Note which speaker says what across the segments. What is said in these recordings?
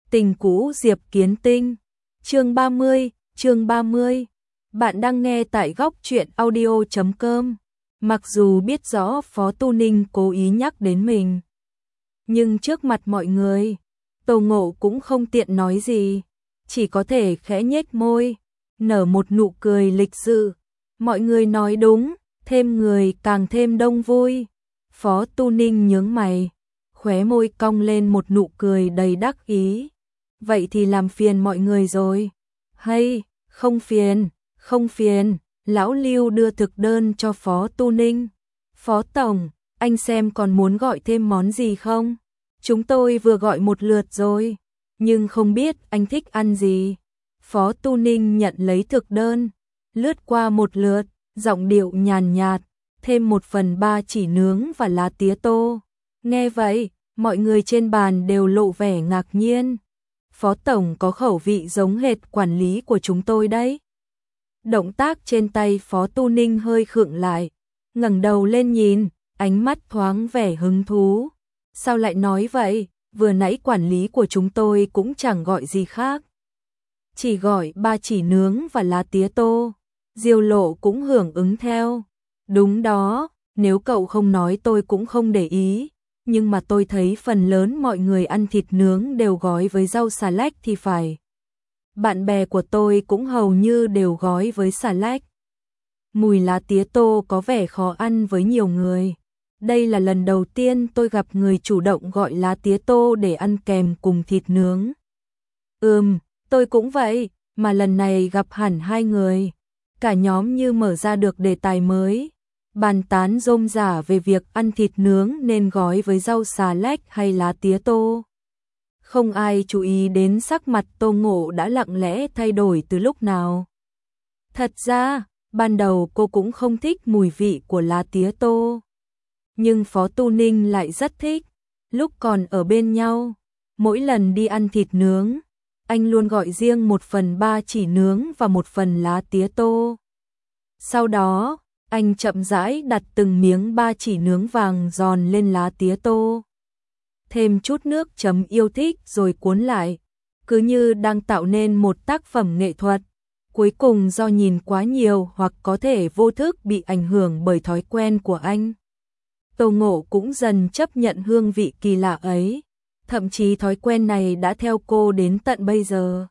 Speaker 1: Tình cũ Diệp Kiến Tinh. Chương 30. Bạn đang nghe tại góc truyện audio.com. Mặc dù biết rõ Phó Tu Ninh cố ý nhắc đến mình, nhưng trước mặt mọi người, Tô Ngộ cũng không tiện nói gì, chỉ có thể khẽ nhếch môi, nở một nụ cười lịch sự. Mọi người nói đúng, thêm người càng thêm đông vui. Phó Tu Ninh nhướng mày, khóe môi cong lên một nụ cười đầy đắc ý. Vậy thì làm phiền mọi người rồi. Hay, không phiền, lão Lưu đưa thực đơn cho Phó Tu Ninh. Phó Tổng, anh xem còn muốn gọi thêm món gì không? Chúng tôi vừa gọi một lượt rồi, nhưng không biết anh thích ăn gì. Phó Tu Ninh nhận lấy thực đơn, lướt qua một lượt, giọng điệu nhàn nhạt, thêm 1/3 chỉ nướng và lá tía tô. Nghe vậy, mọi người trên bàn đều lộ vẻ ngạc nhiên. Phó Tổng có khẩu vị giống hệt quản lý của chúng tôi đấy. Động tác trên tay Phó Tu Ninh hơi khựng lại, ngẩng đầu lên nhìn, ánh mắt thoáng vẻ hứng thú. Sao lại nói vậy? Vừa nãy quản lý của chúng tôi cũng chẳng gọi gì khác, chỉ gọi 3 chỉ nướng và lá tía tô. Diêu Lộ cũng hưởng ứng theo. Đúng đó, nếu cậu không nói tôi cũng không để ý, nhưng mà tôi thấy phần lớn mọi người ăn thịt nướng đều gói với rau xà lách thì phải. Bạn bè của tôi cũng hầu như đều gói với xà lách. Mùi lá tía tô có vẻ khó ăn với nhiều người. Đây là lần đầu tiên tôi gặp người chủ động gọi lá tía tô để ăn kèm cùng thịt nướng. Tôi cũng vậy, mà lần này gặp hẳn 2 người. Cả nhóm như mở ra được đề tài mới, bàn tán rôm rả về việc ăn thịt nướng nên gói với rau xà lách hay lá tía tô. Không ai chú ý đến sắc mặt Tô Ngộ đã lặng lẽ thay đổi từ lúc nào. Thật ra, ban đầu cô cũng không thích mùi vị của lá tía tô, nhưng Phó Tu Ninh lại rất thích. Lúc còn ở bên nhau, mỗi lần đi ăn thịt nướng, anh luôn gọi riêng 1/3 chỉ nướng và 1 phần lá tía tô. Sau đó, anh chậm rãi đặt từng miếng 3 chỉ nướng vàng giòn lên lá tía tô, thêm chút nước chấm yêu thích rồi cuốn lại, cứ như đang tạo nên một tác phẩm nghệ thuật. Cuối cùng do nhìn quá nhiều hoặc có thể vô thức bị ảnh hưởng bởi thói quen của anh, Tô Ngộ cũng dần chấp nhận hương vị kỳ lạ ấy. Thậm chí thói quen này đã theo cô đến tận bây giờ.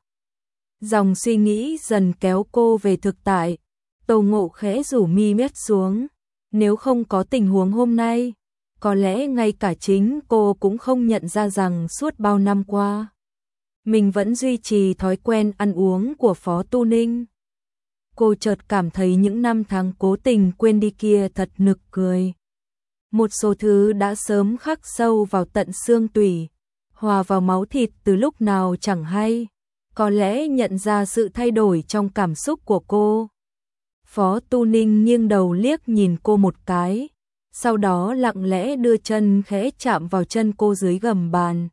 Speaker 1: Dòng suy nghĩ dần kéo cô về thực tại. Tô Ngộ khẽ rủ mi mắt xuống. Nếu không có tình huống hôm nay, có lẽ ngay cả chính cô cũng không nhận ra rằng suốt bao năm qua, mình vẫn duy trì thói quen ăn uống của Phó Tu Ninh. Cô chợt cảm thấy những năm tháng cố tình quên đi kia thật nực cười. Một số thứ đã sớm khắc sâu vào tận xương tủy, hòa vào máu thịt từ lúc nào chẳng hay. Có lẽ nhận ra sự thay đổi trong cảm xúc của cô, Phó Tu Ninh nghiêng đầu liếc nhìn cô một cái, sau đó lặng lẽ đưa chân khẽ chạm vào chân cô dưới gầm bàn.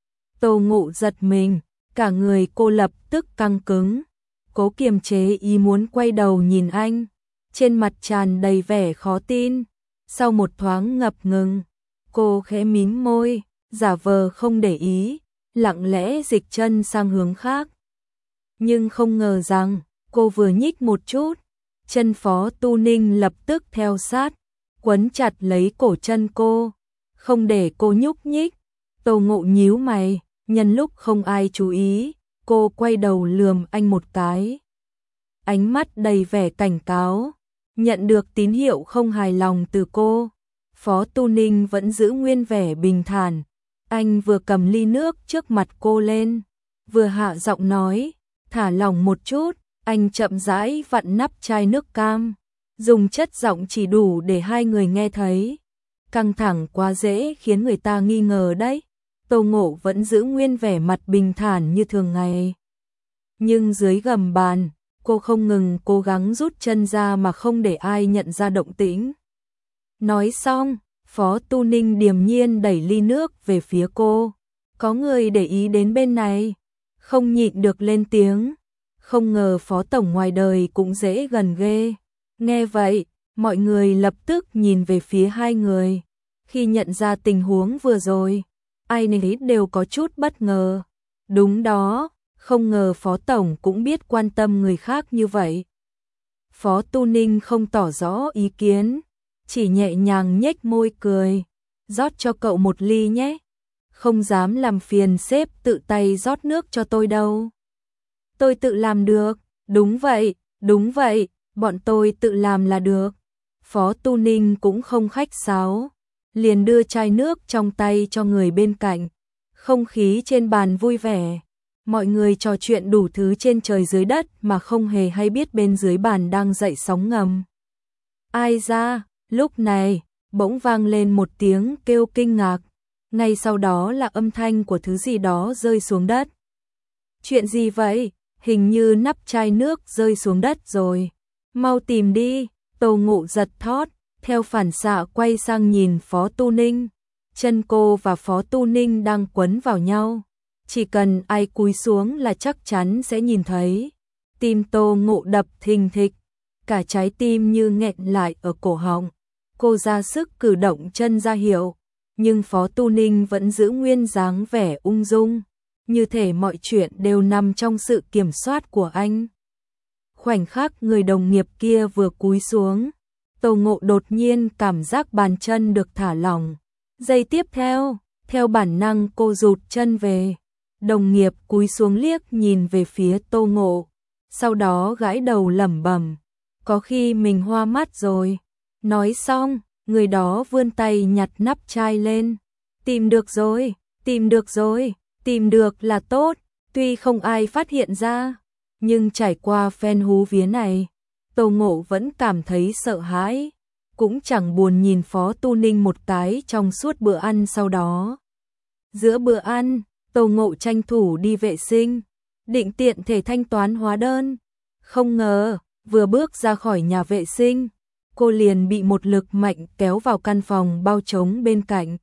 Speaker 1: Tô Ngộ giật mình, cả người cô lập tức căng cứng, cố kiềm chế ý muốn quay đầu nhìn anh, trên mặt tràn đầy vẻ khó tin. Sau một thoáng ngập ngừng, cô khẽ mím môi, giả vờ không để ý, lặng lẽ dịch chân sang hướng khác. Nhưng không ngờ rằng, cô vừa nhích một chút, chân Phó Tu Ninh lập tức theo sát, quấn chặt lấy cổ chân cô, không để cô nhúc nhích. Tô Ngộ nhíu mày, nhân lúc không ai chú ý, cô quay đầu lườm anh một cái. Ánh mắt đầy vẻ cảnh cáo. Nhận được tín hiệu không hài lòng từ cô, Phó Tu Ninh vẫn giữ nguyên vẻ bình thản. Anh vừa cầm ly nước trước mặt cô lên, vừa hạ giọng nói, thả lỏng một chút. Anh chậm rãi vặn nắp chai nước cam, dùng chất giọng chỉ đủ để 2 người nghe thấy. Căng thẳng quá dễ khiến người ta nghi ngờ đấy. Tô Ngộ vẫn giữ nguyên vẻ mặt bình thản như thường ngày, nhưng dưới gầm bàn, cô không ngừng cố gắng rút chân ra mà không để ai nhận ra động tĩnh. Nói xong, Phó Tu Ninh điềm nhiên đẩy ly nước về phía cô. Có người để ý đến bên này, không nhịn được lên tiếng. Không ngờ Phó Tổng ngoài đời cũng dễ gần ghê. Nghe vậy, mọi người lập tức nhìn về phía 2 người. Khi nhận ra tình huống vừa rồi, ai nấy đều có chút bất ngờ. Đúng đó, không ngờ Phó Tổng cũng biết quan tâm người khác như vậy. Phó Tu Ninh không tỏ rõ ý kiến, chỉ nhẹ nhàng nhếch môi cười. Rót cho cậu một ly nhé. Không dám làm phiền sếp tự tay rót nước cho tôi đâu. Tôi tự làm được. Đúng vậy, bọn tôi tự làm là được. Phó Tu Ninh cũng không khách sáo, liền đưa chai nước trong tay cho người bên cạnh. Không khí trên bàn vui vẻ, mọi người trò chuyện đủ thứ trên trời dưới đất mà không hề hay biết bên dưới bàn đang dậy sóng ngầm. Ai ra, lúc này, bỗng vang lên một tiếng kêu kinh ngạc, ngay sau đó là âm thanh của thứ gì đó rơi xuống đất. Chuyện gì vậy? Hình như nắp chai nước rơi xuống đất rồi. Mau tìm đi. Tô Ngộ giật thót, theo phản xạ quay sang nhìn Phó Tu Ninh. Chân cô và Phó Tu Ninh đang quấn vào nhau. Chỉ cần ai cúi xuống là chắc chắn sẽ nhìn thấy. Tim Tô Ngộ đập thình thịch, cả trái tim như nghẹn lại ở cổ họng. Cô ra sức cử động chân ra hiệu, nhưng Phó Tu Ninh vẫn giữ nguyên dáng vẻ ung dung, như thể mọi chuyện đều nằm trong sự kiểm soát của anh. Khoảnh khắc người đồng nghiệp kia vừa cúi xuống, Tô Ngộ đột nhiên cảm giác bàn chân được thả lỏng. Giây tiếp theo bản năng cô rụt chân về. Đồng nghiệp cúi xuống liếc nhìn về phía Tô Ngộ, sau đó gãi đầu lẩm bẩm, có khi mình hoa mắt rồi. Nói xong, người đó vươn tay nhặt nắp chai lên. Tìm được là tốt, tuy không ai phát hiện ra, nhưng trải qua phen hú vía này, Tô Ngộ vẫn cảm thấy sợ hãi, cũng chẳng buồn nhìn Phó Tu Ninh một cái trong suốt bữa ăn sau đó. Giữa bữa ăn, Tô Ngộ tranh thủ đi vệ sinh, định tiện thể thanh toán hóa đơn. Không ngờ, vừa bước ra khỏi nhà vệ sinh, cô liền bị một lực mạnh kéo vào căn phòng bao trống bên cạnh.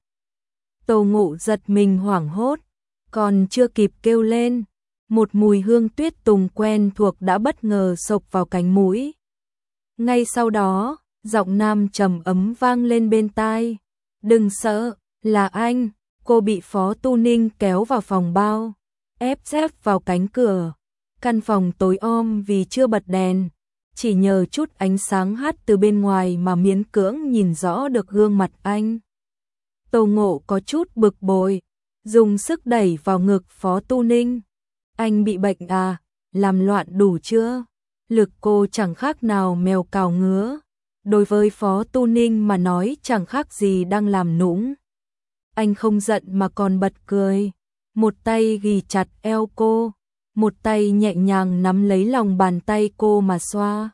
Speaker 1: Tô Ngộ giật mình hoảng hốt, còn chưa kịp kêu lên, một mùi hương tuyết tùng quen thuộc đã bất ngờ xộc vào cánh mũi. Ngay sau đó, giọng nam trầm ấm vang lên bên tai. Đừng sợ, là anh. Cô bị Phó Tu Ninh kéo vào phòng bao, ép sát vào cánh cửa. Căn phòng tối om vì chưa bật đèn, chỉ nhờ chút ánh sáng hắt từ bên ngoài mà miễn cưỡng nhìn rõ được gương mặt anh. Tô Ngộ có chút bực bội, dùng sức đẩy vào ngực Phó Tu Ninh. Anh bị bệnh à, làm loạn đủ chưa? Lực cô chẳng khác nào mèo cào ngứa. Đối với Phó Tu Ninh mà nói chẳng khác gì đang làm nũng. Anh không giận mà còn bật cười, một tay ghì chặt eo cô, một tay nhẹ nhàng nắm lấy lòng bàn tay cô mà xoa.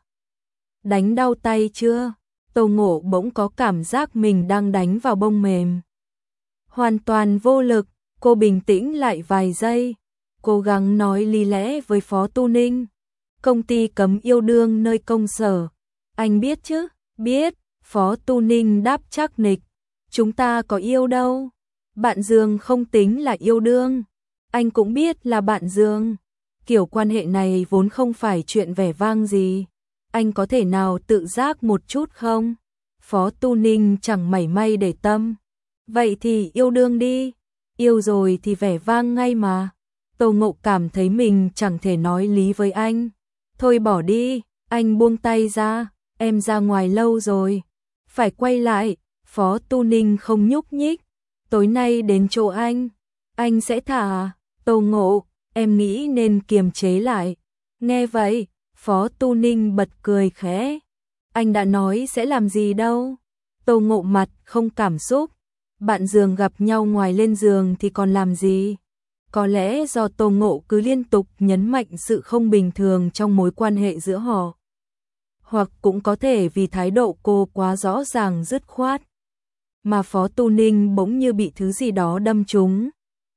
Speaker 1: Đánh đau tay chưa? Tô Ngộ bỗng có cảm giác mình đang đánh vào bông mềm. Hoàn toàn vô lực, cô bình tĩnh lại vài giây, cố gắng nói lý lẽ với Phó Tu Ninh. Công ty cấm yêu đương nơi công sở. Anh biết chứ? Biết. Phó Tu Ninh đáp chắc nịch. Chúng ta có yêu đâu. Bạn giường không tính là yêu đương. Anh cũng biết là bạn giường. Kiểu quan hệ này vốn không phải chuyện vẻ vang gì. Anh có thể nào tự giác một chút không? Phó Tu Ninh chẳng mảy may để tâm. Vậy thì yêu đương đi. Yêu rồi thì vẻ vang ngay mà. Tô Ngộ cảm thấy mình chẳng thể nói lý với anh. Thôi bỏ đi, anh buông tay ra, em ra ngoài lâu rồi. Phải quay lại, Phó Tu Ninh không nhúc nhích. Tối nay đến chỗ anh sẽ thả. Tô Ngộ, em nghĩ nên kiềm chế lại. Nghe vậy, Phó Tu Ninh bật cười khẽ. Anh đã nói sẽ làm gì đâu. Tô Ngộ mặt không cảm xúc. Bạn giường gặp nhau ngoài lên giường thì còn làm gì? Có lẽ do Tô Ngộ cứ liên tục nhấn mạnh sự không bình thường trong mối quan hệ giữa họ. Hoặc cũng có thể vì thái độ cô quá rõ ràng dứt khoát. Mà Phó Tu Ninh bỗng như bị thứ gì đó đâm trúng.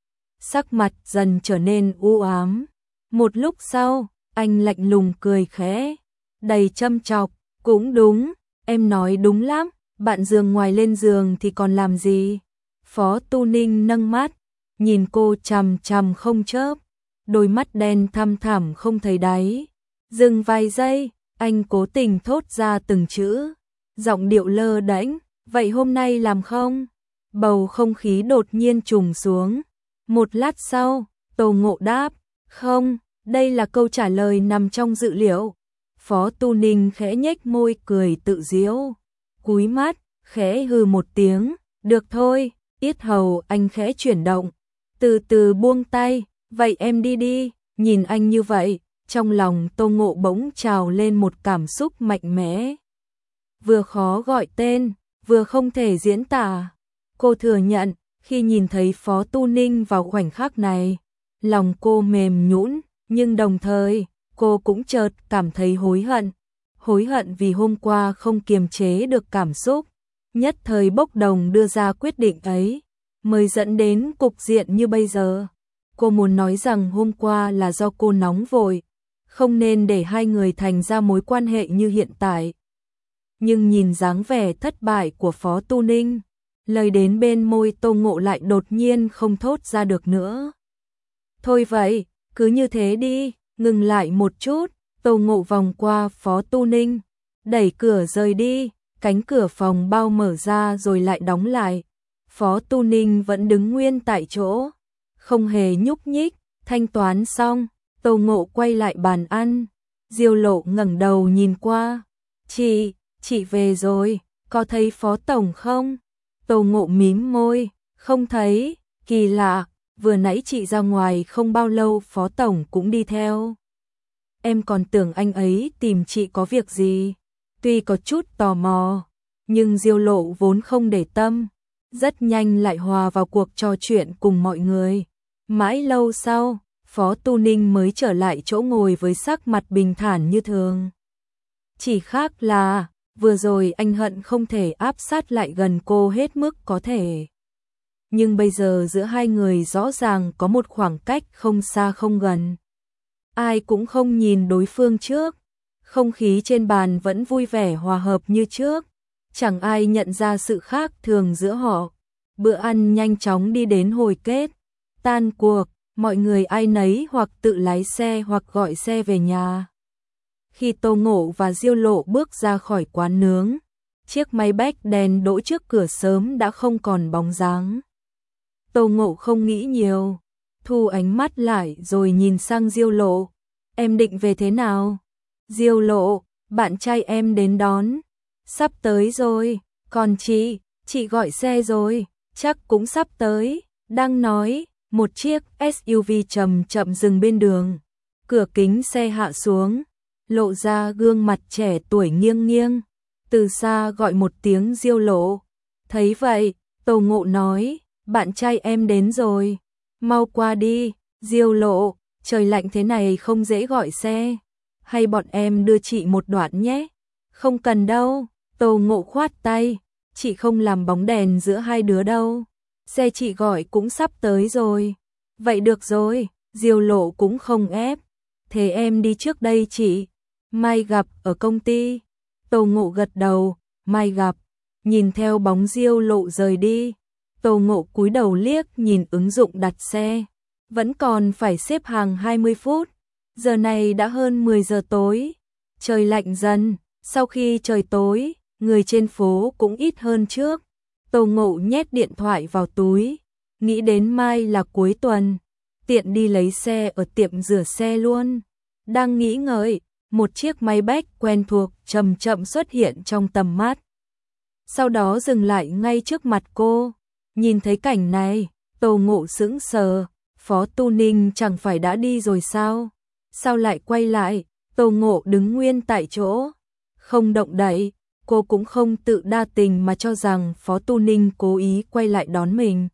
Speaker 1: Sắc mặt dần trở nên u ám. Một lúc sau, anh lạnh lùng cười khẽ, đầy châm chọc. Cũng đúng, em nói đúng lắm, bạn giường ngoài lên giường thì còn làm gì? Phó Tu Ninh nâng mắt, nhìn cô chằm chằm không chớp, đôi mắt đen thăm thẳm không thấy đáy. Dừng vài giây, anh cố tình thốt ra từng chữ, giọng điệu lơ đễnh, vậy hôm nay làm không? Bầu không khí đột nhiên trùng xuống. Một lát sau, Tô Ngộ đáp, không, đây là câu trả lời nằm trong dự liệu. Phó Tu Ninh khẽ nhếch môi cười tự giễu, cúi mắt, khẽ hừ một tiếng, được thôi, yết hầu anh khẽ chuyển động, từ từ buông tay, vậy em đi đi, nhìn anh như vậy, trong lòng Tô Ngộ bỗng trào lên một cảm xúc mạnh mẽ. Vừa khó gọi tên, vừa không thể diễn tả. Cô thừa nhận, khi nhìn thấy Phó Tu Ninh vào khoảnh khắc này, lòng cô mềm nhũn, nhưng đồng thời, cô cũng chợt cảm thấy hối hận vì hôm qua không kiềm chế được cảm xúc, nhất thời bốc đồng đưa ra quyết định ấy, mới dẫn đến cục diện như bây giờ. Cô muốn nói rằng hôm qua là do cô nóng vội, không nên để hai người thành ra mối quan hệ như hiện tại. Nhưng nhìn dáng vẻ thất bại của Phó Tu Ninh, lời đến bên môi Tô Ngộ lại đột nhiên không thốt ra được nữa. Thôi vậy, cứ như thế đi, ngừng lại một chút, Tô Ngộ vòng qua Phó Tu Ninh, đẩy cửa rời đi, cánh cửa phòng bao mở ra rồi lại đóng lại. Phó Tu Ninh vẫn đứng nguyên tại chỗ, không hề nhúc nhích, thanh toán xong, Tô Ngộ quay lại bàn ăn. Diêu Lộ ngẩng đầu nhìn qua, chị về rồi, có thấy Phó Tổng không? Tô Ngộ mím môi, không thấy, kỳ lạ, vừa nãy chị ra ngoài không bao lâu Phó Tổng cũng đi theo. Em còn tưởng anh ấy tìm chị có việc gì, tuy có chút tò mò, nhưng Diêu Lộ vốn không để tâm, rất nhanh lại hòa vào cuộc trò chuyện cùng mọi người. Mãi lâu sau, Phó Tu Ninh mới trở lại chỗ ngồi với sắc mặt bình thản như thường. Chỉ khác là, vừa rồi anh hận không thể áp sát lại gần cô hết mức có thể. Nhưng bây giờ giữa hai người rõ ràng có một khoảng cách không xa không gần. Ai cũng không nhìn đối phương trước, không khí trên bàn vẫn vui vẻ hòa hợp như trước, chẳng ai nhận ra sự khác thường giữa họ. Bữa ăn nhanh chóng đi đến hồi kết, tan cuộc, mọi người ai nấy hoặc tự lái xe hoặc gọi xe về nhà. Khi Tô Ngộ và Diêu Lộ bước ra khỏi quán nướng, chiếc máy bách đèn đỗ trước cửa sớm đã không còn bóng dáng. Tô Ngộ không nghĩ nhiều, thu ánh mắt lại rồi nhìn sang Diêu Lộ, em định về thế nào? Diêu Lộ, bạn trai em đến đón, sắp tới rồi, còn chị gọi xe rồi, chắc cũng sắp tới. Đang nói, một chiếc SUV chậm chậm dừng bên đường, cửa kính xe hạ xuống, lộ ra gương mặt trẻ tuổi nghiêng nghiêng, từ xa gọi một tiếng Diêu Lộ. Thấy vậy, Tô Ngộ nói, bạn trai em đến rồi, mau qua đi. Diêu Lộ, trời lạnh thế này không dễ gọi xe, hay bọn em đưa chị một đoạn nhé? Không cần đâu, Tô Ngộ khoát tay, chị không làm bóng đèn giữa hai đứa đâu, xe chị gọi cũng sắp tới rồi. Vậy được rồi, Diêu Lộ cũng không ép, thế em đi trước đây chị, mai gặp ở công ty. Tô Ngộ gật đầu, mai gặp. Nhìn theo bóng Diêu Lộ rời đi, Tô Ngộ cúi đầu liếc nhìn ứng dụng đặt xe, vẫn còn phải xếp hàng 20 phút, giờ này đã hơn 10 giờ tối, trời lạnh dần, sau khi trời tối, người trên phố cũng ít hơn trước. Tô Ngộ nhét điện thoại vào túi, nghĩ đến mai là cuối tuần, tiện đi lấy xe ở tiệm rửa xe luôn. Đang nghĩ ngợi, một chiếc máy bách quen thuộc chậm chậm xuất hiện trong tầm mắt. Sau đó dừng lại ngay trước mặt cô. Nhìn thấy cảnh này, Tô Ngộ sững sờ, Phó Tu Ninh chẳng phải đã đi rồi sao? Sao lại quay lại? Tô Ngộ đứng nguyên tại chỗ, không động đậy, cô cũng không tự đa tình mà cho rằng Phó Tu Ninh cố ý quay lại đón mình.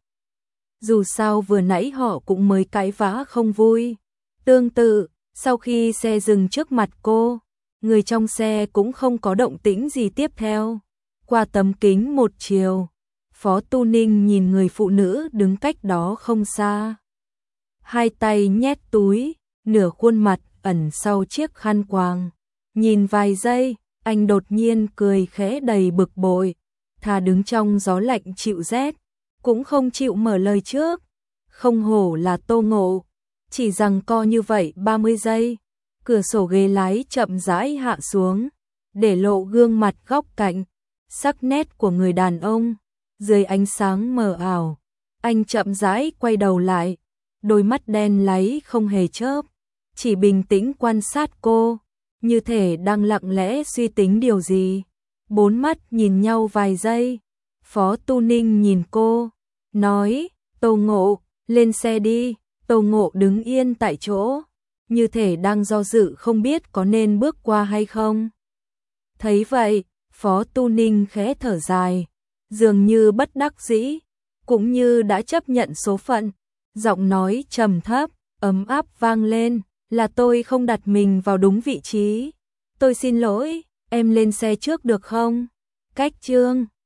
Speaker 1: Dù sao vừa nãy họ cũng mới cãi vã không vui. Tương tự, sau khi xe dừng trước mặt cô, người trong xe cũng không có động tĩnh gì tiếp theo. Qua tấm kính một chiều, Phó Tu Ninh nhìn người phụ nữ đứng cách đó không xa. Hai tay nhét túi, nửa khuôn mặt ẩn sau chiếc khăn quàng. Nhìn vài giây, anh đột nhiên cười khẽ đầy bực bội, thà đứng trong gió lạnh chịu rét, cũng không chịu mở lời trước. Không hổ là Tô Ngộ, chỉ giằng co như vậy 30 giây, cửa sổ ghế lái chậm rãi hạ xuống, để lộ gương mặt góc cạnh, sắc nét của người đàn ông. Dưới ánh sáng mờ ảo, anh chậm rãi quay đầu lại, đôi mắt đen láy không hề chớp, chỉ bình tĩnh quan sát cô, như thể đang lặng lẽ suy tính điều gì. Bốn mắt nhìn nhau vài giây, Phó Tu Ninh nhìn cô, nói, Tô Ngộ, lên xe đi. Tô Ngộ đứng yên tại chỗ, như thể đang do dự không biết có nên bước qua hay không. Thấy vậy, Phó Tu Ninh khẽ thở dài, dường như bất đắc dĩ, cũng như đã chấp nhận số phận. Giọng nói trầm thấp, ấm áp vang lên, là tôi không đặt mình vào đúng vị trí. Tôi xin lỗi, em lên xe trước được không? Cách chương